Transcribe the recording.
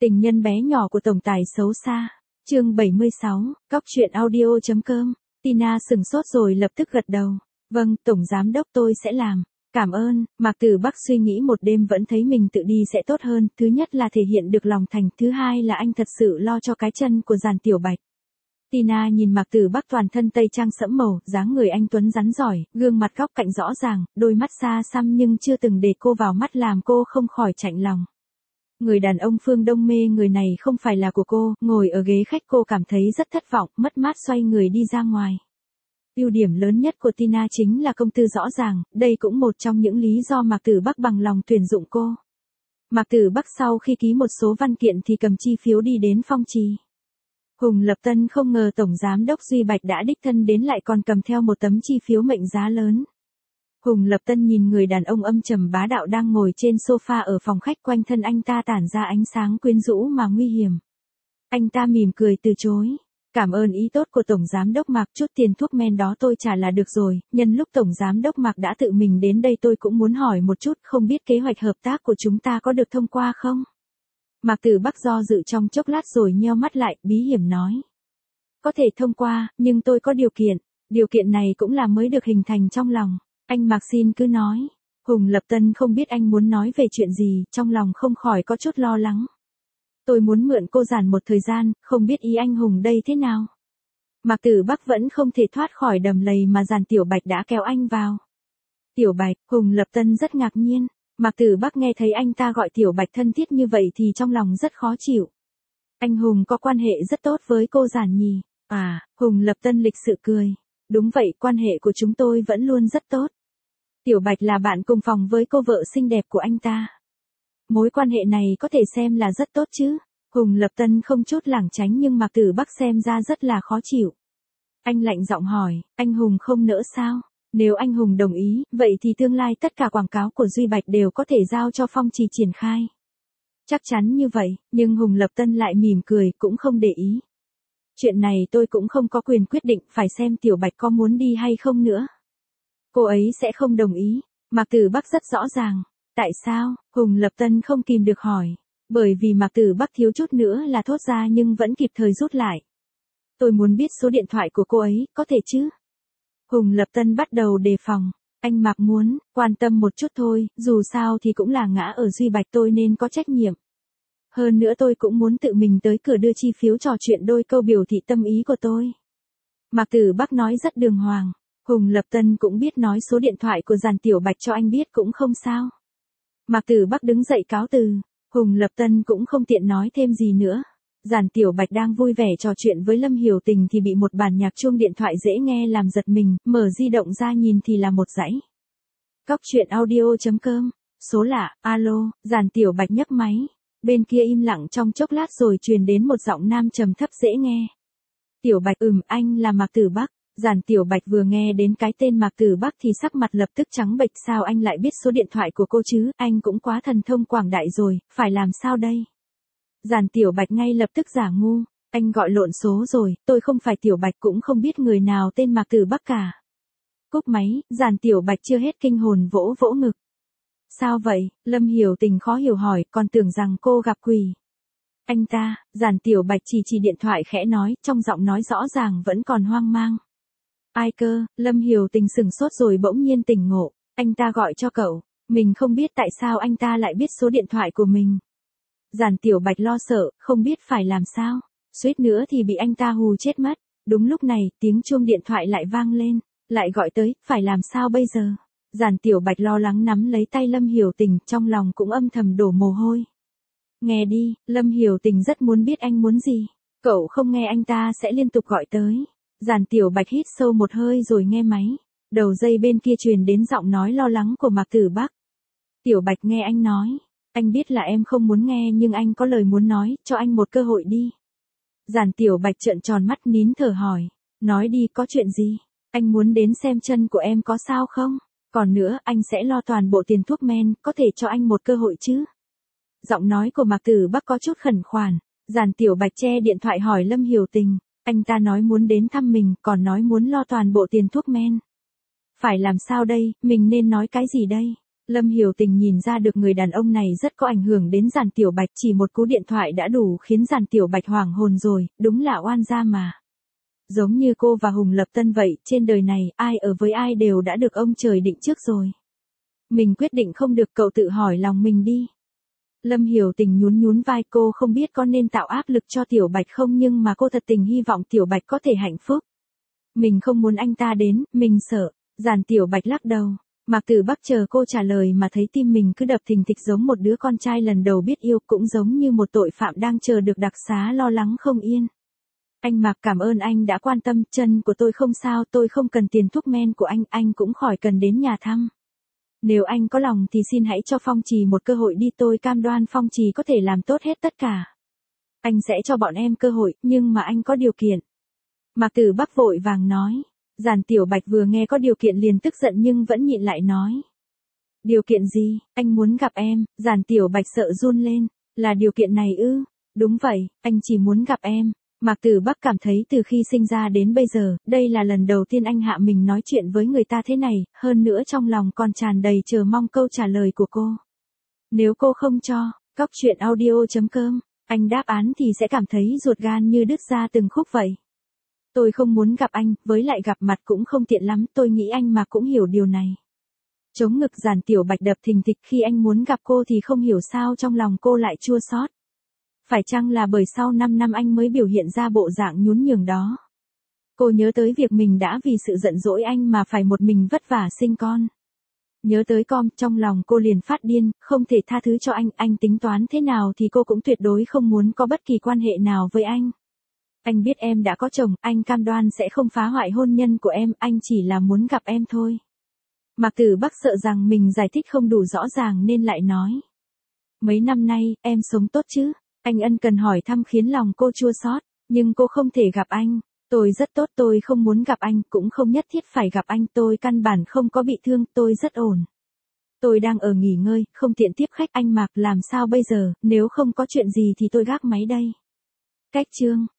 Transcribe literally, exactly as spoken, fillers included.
Tình nhân bé nhỏ của tổng tài xấu xa. Chương bảy mươi sáu, Cóc truyện audio.com. Tina sừng sốt rồi lập tức gật đầu. Vâng, tổng giám đốc tôi sẽ làm. Cảm ơn. Mạc Tử Bắc suy nghĩ một đêm vẫn thấy mình tự đi sẽ tốt hơn. Thứ nhất là thể hiện được lòng thành. Thứ hai là anh thật sự lo cho cái chân của Giản Tiểu Bạch. Tina nhìn Mạc Tử Bắc toàn thân tây trang sẫm màu, dáng người anh tuấn rắn giỏi, gương mặt góc cạnh rõ ràng, đôi mắt xa xăm nhưng chưa từng để cô vào mắt làm cô không khỏi chạnh lòng. Người đàn ông phương Đông mê người này không phải là của cô, ngồi ở ghế khách cô cảm thấy rất thất vọng, mất mát xoay người đi ra ngoài. Ưu điểm lớn nhất của Tina chính là công tư rõ ràng, đây cũng một trong những lý do Mạc Tử Bắc bằng lòng tuyển dụng cô. Mạc Tử Bắc sau khi ký một số văn kiện thì cầm chi phiếu đi đến Phong Trì. Hùng Lập Tân không ngờ Tổng Giám đốc Duy Bạch đã đích thân đến lại còn cầm theo một tấm chi phiếu mệnh giá lớn. Hùng Lập Tân nhìn người đàn ông âm trầm bá đạo đang ngồi trên sofa ở phòng khách, quanh thân anh ta tản ra ánh sáng quyến rũ mà nguy hiểm. Anh ta mỉm cười từ chối. Cảm ơn ý tốt của Tổng Giám đốc Mạc, chút tiền thuốc men đó tôi trả là được rồi, nhân lúc Tổng Giám đốc Mạc đã tự mình đến đây tôi cũng muốn hỏi một chút, không biết kế hoạch hợp tác của chúng ta có được thông qua không? Mạc Tử Bắc do dự trong chốc lát rồi nheo mắt lại, bí hiểm nói. Có thể thông qua, nhưng tôi có điều kiện, điều kiện này cũng là mới được hình thành trong lòng. Anh Mạc xin cứ nói. Hùng Lập Tân không biết anh muốn nói về chuyện gì, trong lòng không khỏi có chút lo lắng. Tôi muốn mượn cô Giản một thời gian, không biết ý anh Hùng đây thế nào. Mạc Tử Bắc vẫn không thể thoát khỏi đầm lầy mà Giản Tiểu Bạch đã kéo anh vào. Tiểu Bạch, Hùng Lập Tân rất ngạc nhiên. Mạc Tử Bắc nghe thấy anh ta gọi Tiểu Bạch thân thiết như vậy thì trong lòng rất khó chịu. Anh Hùng có quan hệ rất tốt với cô Giản nhỉ? À, Hùng Lập Tân lịch sự cười. Đúng vậy, quan hệ của chúng tôi vẫn luôn rất tốt. Tiểu Bạch là bạn cùng phòng với cô vợ xinh đẹp của anh ta. Mối quan hệ này có thể xem là rất tốt chứ. Hùng Lập Tân không chút lảng tránh nhưng Mạc Tử Bắc xem ra rất là khó chịu. Anh lạnh giọng hỏi, anh Hùng không nỡ sao? Nếu anh Hùng đồng ý, vậy thì tương lai tất cả quảng cáo của Duy Bạch đều có thể giao cho Phong Trì triển khai. Chắc chắn như vậy, nhưng Hùng Lập Tân lại mỉm cười cũng không để ý. Chuyện này tôi cũng không có quyền quyết định, phải xem Tiểu Bạch có muốn đi hay không nữa. Cô ấy sẽ không đồng ý. Mạc Tử Bắc rất rõ ràng. Tại sao? Hùng Lập Tân không kìm được hỏi. Bởi vì Mạc Tử Bắc thiếu chút nữa là thốt ra nhưng vẫn kịp thời rút lại. Tôi muốn biết số điện thoại của cô ấy, có thể chứ? Hùng Lập Tân bắt đầu đề phòng. Anh Mạc muốn, quan tâm một chút thôi, dù sao thì cũng là ngã ở Duy Bạch tôi nên có trách nhiệm. Hơn nữa tôi cũng muốn tự mình tới cửa đưa chi phiếu trò chuyện đôi câu biểu thị tâm ý của tôi. Mạc Tử Bắc nói rất đường hoàng. Hùng Lập Tân cũng biết nói số điện thoại của Giản Tiểu Bạch cho anh biết cũng không sao. Mạc Tử Bắc đứng dậy cáo từ. Hùng Lập Tân cũng không tiện nói thêm gì nữa. Giản Tiểu Bạch đang vui vẻ trò chuyện với Lâm Hiểu Tình thì bị một bản nhạc chuông điện thoại dễ nghe làm giật mình, mở di động ra nhìn thì là một dãy. Cóc truyện audio.com. Số lạ, alo, Giản Tiểu Bạch nhấc máy. Bên kia im lặng trong chốc lát rồi truyền đến một giọng nam trầm thấp dễ nghe. Tiểu Bạch, ừm, anh là Mạc Tử Bắc. Giản Tiểu Bạch vừa nghe đến cái tên Mạc Tử Bắc thì sắc mặt lập tức trắng bệch, sao anh lại biết số điện thoại của cô chứ, anh cũng quá thần thông quảng đại rồi, phải làm sao đây? Giản Tiểu Bạch ngay lập tức giả ngu, anh gọi lộn số rồi, tôi không phải Tiểu Bạch cũng không biết người nào tên Mạc Tử Bắc cả. Cúp máy, Giản Tiểu Bạch chưa hết kinh hồn vỗ vỗ ngực. Sao vậy? Lâm Hiểu Tình khó hiểu hỏi, còn tưởng rằng cô gặp quỷ. Anh ta, Giản Tiểu Bạch chỉ chỉ điện thoại khẽ nói, trong giọng nói rõ ràng vẫn còn hoang mang. Ai cơ? Lâm Hiểu Tình sửng sốt rồi bỗng nhiên tỉnh ngộ, anh ta gọi cho cậu, mình không biết tại sao anh ta lại biết số điện thoại của mình. Giản Tiểu Bạch lo sợ, không biết phải làm sao, suýt nữa thì bị anh ta hù chết mất. Đúng lúc này, tiếng chuông điện thoại lại vang lên, lại gọi tới, phải làm sao bây giờ? Giản Tiểu Bạch lo lắng nắm lấy tay Lâm Hiểu Tình, trong lòng cũng âm thầm đổ mồ hôi. Nghe đi, Lâm Hiểu Tình rất muốn biết anh muốn gì, cậu không nghe anh ta sẽ liên tục gọi tới. Giản Tiểu Bạch hít sâu một hơi rồi nghe máy, đầu dây bên kia truyền đến giọng nói lo lắng của Mạc Tử Bắc. Tiểu Bạch nghe anh nói, anh biết là em không muốn nghe nhưng anh có lời muốn nói, cho anh một cơ hội đi. Giản Tiểu Bạch trợn tròn mắt nín thở hỏi, nói đi, có chuyện gì? Anh muốn đến xem chân của em có sao không? Còn nữa, anh sẽ lo toàn bộ tiền thuốc men, có thể cho anh một cơ hội chứ? Giọng nói của Mạc Tử Bắc có chút khẩn khoản. Giản Tiểu Bạch che điện thoại hỏi Lâm Hiểu Tình, anh ta nói muốn đến thăm mình, còn nói muốn lo toàn bộ tiền thuốc men. Phải làm sao đây, mình nên nói cái gì đây? Lâm Hiểu Tình nhìn ra được người đàn ông này rất có ảnh hưởng đến Giản Tiểu Bạch, chỉ một cú điện thoại đã đủ khiến Giản Tiểu Bạch hoảng hồn rồi, đúng là oan gia mà. Giống như cô và Hùng Lập Tân vậy, trên đời này, ai ở với ai đều đã được ông trời định trước rồi. Mình quyết định không được, cậu tự hỏi lòng mình đi. Lâm Hiểu Tình nhún nhún vai, cô không biết có nên tạo áp lực cho Tiểu Bạch không, nhưng mà cô thật tình hy vọng Tiểu Bạch có thể hạnh phúc. Mình không muốn anh ta đến, mình sợ. Giản Tiểu Bạch lắc đầu. Mạc Tử Bắc chờ cô trả lời mà thấy tim mình cứ đập thình thịch, giống một đứa con trai lần đầu biết yêu, cũng giống như một tội phạm đang chờ được đặc xá lo lắng không yên. Anh Mạc, cảm ơn anh đã quan tâm, chân của tôi không sao, tôi không cần tiền thuốc men của anh, anh cũng khỏi cần đến nhà thăm. Nếu anh có lòng thì xin hãy cho Phong Trì một cơ hội đi, tôi cam đoan Phong Trì có thể làm tốt hết tất cả. Anh sẽ cho bọn em cơ hội, nhưng mà anh có điều kiện. Mạc Tử Bắc vội vàng nói. Giản Tiểu Bạch vừa nghe có điều kiện liền tức giận nhưng vẫn nhịn lại nói. Điều kiện gì, anh muốn gặp em, Giản Tiểu Bạch sợ run lên. Là điều kiện này ư? Đúng vậy, anh chỉ muốn gặp em. Mạc Tử Bắc cảm thấy từ khi sinh ra đến bây giờ, đây là lần đầu tiên anh hạ mình nói chuyện với người ta thế này, hơn nữa trong lòng còn tràn đầy chờ mong câu trả lời của cô. Nếu cô không cho, cóc truyện audio chấm com, anh đáp án thì sẽ cảm thấy ruột gan như đứt ra từng khúc vậy. Tôi không muốn gặp anh, với lại gặp mặt cũng không tiện lắm, tôi nghĩ anh mà cũng hiểu điều này. Chống ngực Giản Tiểu Bạch đập thình thịch, khi anh muốn gặp cô thì không hiểu sao trong lòng cô lại chua xót. Phải chăng là bởi sau năm năm anh mới biểu hiện ra bộ dạng nhún nhường đó? Cô nhớ tới việc mình đã vì sự giận dỗi anh mà phải một mình vất vả sinh con. Nhớ tới con, trong lòng cô liền phát điên, không thể tha thứ cho anh, anh tính toán thế nào thì cô cũng tuyệt đối không muốn có bất kỳ quan hệ nào với anh. Anh biết em đã có chồng, anh cam đoan sẽ không phá hoại hôn nhân của em, anh chỉ là muốn gặp em thôi. Mạc Tử Bắc sợ rằng mình giải thích không đủ rõ ràng nên lại nói. Mấy năm nay, em sống tốt chứ? Anh ân cần hỏi thăm khiến lòng cô chua xót, nhưng cô không thể gặp anh. Tôi rất tốt, tôi không muốn gặp anh, cũng không nhất thiết phải gặp anh, tôi căn bản không có bị thương, tôi rất ổn. Tôi đang ở nghỉ ngơi, không tiện tiếp khách, anh Mạc, làm sao bây giờ, nếu không có chuyện gì thì tôi gác máy đây. Cách chương